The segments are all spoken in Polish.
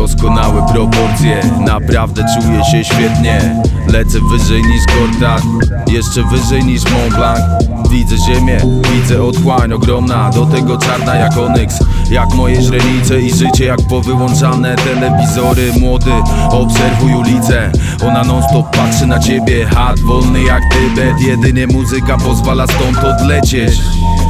Doskonałe proporcje, naprawdę czuję się świetnie. Lecę wyżej niż Gortat, jeszcze wyżej niż Mont Blanc. Widzę ziemię, widzę otchłań ogromna, do tego czarna jak onyks. Jak moje źrenice i życie jak powyłączane telewizory. Młody, obserwuj ulicę, ona non stop patrzy na ciebie. Chat wolny jak Tybet, jedynie muzyka pozwala stąd odlecieć.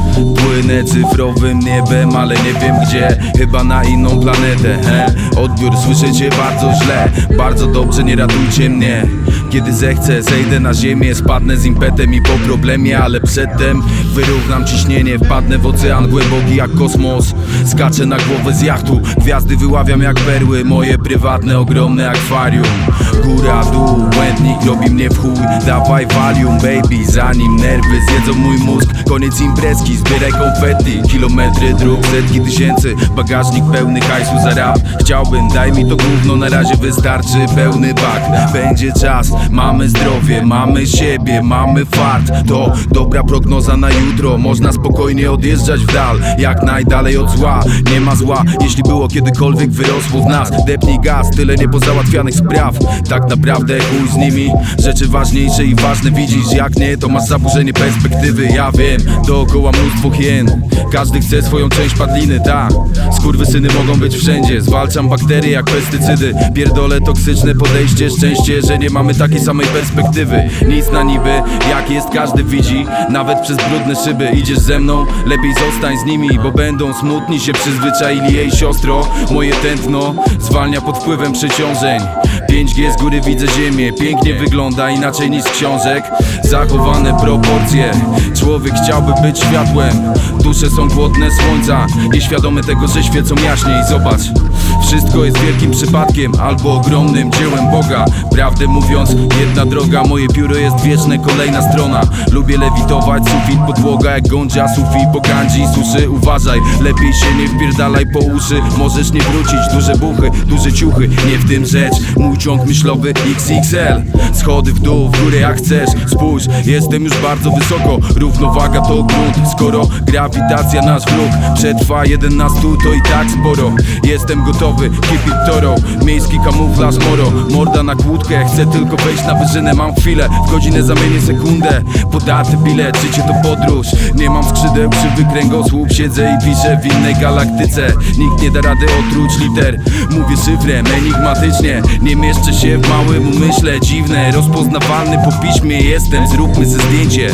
Płynę cyfrowym niebem, ale nie wiem gdzie, chyba na inną planetę. Odbiór słyszycie bardzo źle, bardzo dobrze, nie ratujcie mnie. Kiedy zechcę, zejdę na ziemię, spadnę z impetem i po problemie, ale przedtem wyrównam ciśnienie, wpadnę w ocean głęboki jak kosmos. Skaczę na głowę z jachtu, gwiazdy wyławiam jak perły, moje prywatne, ogromne akwarium. Góra, dół, błędnik robi mnie w chuj, dawaj valium baby, zanim nerwy zjedzą mój mózg. Koniec imprezki, zbieraj konfetti, kilometry dróg, setki tysięcy, bagażnik pełny hajsu za rap. Chciałbym, daj mi to gówno, na razie wystarczy pełny bak. Będzie czas, mamy zdrowie, mamy siebie, mamy fart. To dobra prognoza na jutro, można spokojnie odjeżdżać w dal, jak najdalej od zła. Nie ma zła, jeśli było kiedykolwiek wyrosło w nas. Depnij gaz, tyle niepozałatwianych spraw. Tak naprawdę chuj z nimi, rzeczy ważniejsze i ważne widzisz. Jak nie, to masz zaburzenie perspektywy. Ja wiem, dookoła mnóstwo hien, każdy chce swoją część padliny, tak. Skurwysyny mogą być wszędzie, zwalczam bakterie jak pestycydy. Pierdolę toksyczne podejście, szczęście, że nie mamy takiej samej perspektywy. Nic na niby, jak jest każdy widzi, nawet przez brudne szyby. Idziesz ze mną, lepiej zostań z nimi, bo będą smutni, się przyzwyczaili. Jej siostro, moje tętno zwalnia pod wpływem przeciążeń. 5G z góry widzę ziemię, pięknie wygląda, inaczej niż z książek. Zachowane proporcje, człowiek chciałby być światłem. Dusze są głodne słońca, nieświadome tego, że świecą jaśniej. Zobacz, wszystko jest wielkim przypadkiem albo ogromnym dziełem Boga. Prawdę mówiąc, jedna droga, moje pióro jest wieczne, kolejna strona. Lubię lewitować, sufit, podłoga jak gądzia, sufi po gandzi suszy. Uważaj, lepiej się nie wpierdalaj po uszy, możesz nie wrócić. Duże buchy, duże ciuchy, nie w tym rzecz. Mój ciąg myślowy XXL, schody w dół, w górę jak chcesz. Spójrz, jestem już bardzo wysoko, równowaga to grunt. Skoro grawitacja nasz wróg, przetrwa 1 na 100, to i tak sporo. Jestem gotowy, keep it toro, miejski kamuflaż moro. Morda na kłódkę, chcę tylko wejść na wyżynę. Mam chwilę, w godzinę zamienię sekundę. Podaty bilet, życie to podróż. Nie mam skrzydeł, krzywy kręgosłup, siedzę i piszę w innej galaktyce. Nikt nie da rady otruć liter, mówię szyfrem enigmatycznie. Nie mieszczę się w małym umyśle, dziwne, rozpoznawalny po piśmie jestem. Zróbmy ze zdjęcie,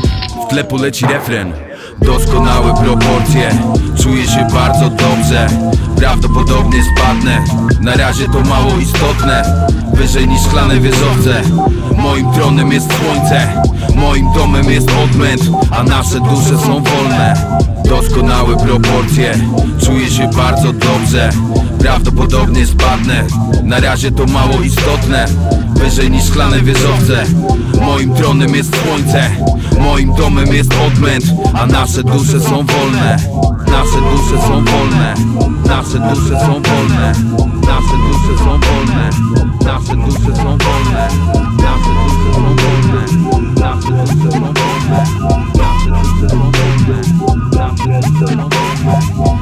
w tle poleci refren. Doskonałe proporcje, czuję się bardzo dobrze. Prawdopodobnie spadnę, na razie to mało istotne. Wyżej niż szklane wieżowce, moim tronem jest słońce. Moim domem jest odmęt, a nasze dusze są wolne. Doskonałe proporcje, czuję się bardzo dobrze. Prawdopodobnie spadnę, na razie to mało istotne. Wyżej niż szklane wieżowce, moim tronem jest słońce. Moim domem jest odmęt, a nasze dusze są wolne. Nasze dusze są wolne. Nasze dusze są wolne. Nasze dusze są wolne. Nasze dusze są wolne. Nasze dusze są wolne. Nasze dusze są wolne. Nasze dusze są wolne. Nasze dusze są wolne.